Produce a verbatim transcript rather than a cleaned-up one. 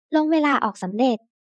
ลงเวลาออกสำเร็จ